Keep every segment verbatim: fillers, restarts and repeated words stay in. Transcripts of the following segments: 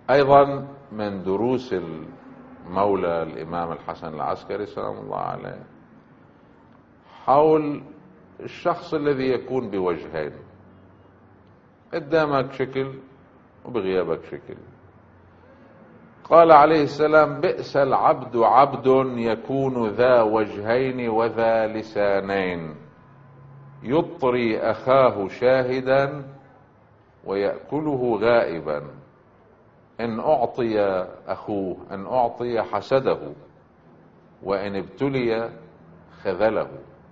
أيضا من دروس المولى الإمام الحسن العسكري سلام الله عليه حول الشخص الذي يكون بوجهين، قدامك شكل وبغيابك شكل. قال عليه السلام: بئس العبد عبد يكون ذا وجهين وذا لسانين، يطري أخاه شاهدا ويأكله غائبا، إن أعطي أخوه إن أعطي حسده، وإن ابتلي خذله.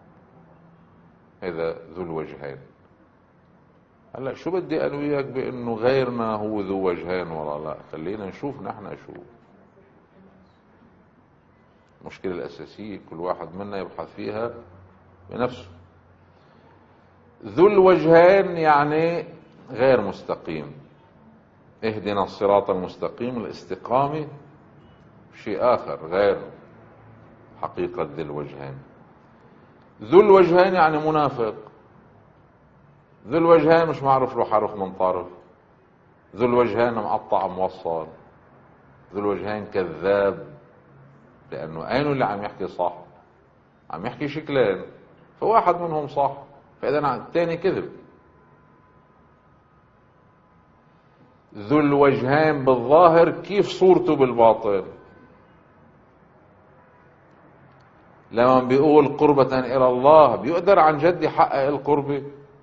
هذا ذو الوجهين. هلا شو بدي أنا وياك بأنه غيرنا هو ذو وجهين ولا لا؟ خلينا نشوف نحن شو المشكلة الأساسية، كل واحد منا يبحث فيها بنفسه. ذو الوجهين يعني غير مستقيم. اهدنا الصراط المستقيم، الاستقامة شيء آخر غير حقيقة ذي الوجهين. ذو الوجهين يعني منافق. ذو الوجهين مش معروف له حرف من طرف. ذو الوجهين مقطع موصل. ذو الوجهين كذاب، لأنه عينه اللي عم يحكي صح، عم يحكي شكلين، فواحد منهم صح، فإذا الثاني كذب. ذو الوجهين بالظاهر كيف صورته بالباطن. لما بيقول قربة إلى الله بيقدر عن جد يحقق القربة.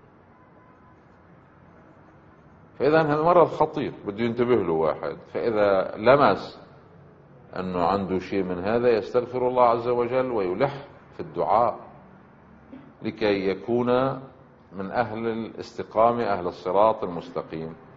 فإذا هذا مرض خطير بده ينتبه له واحد. فإذا لمس أنه عنده شيء من هذا يستغفر الله عز وجل ويلح في الدعاء لكي يكون من أهل الاستقامة، أهل الصراط المستقيم.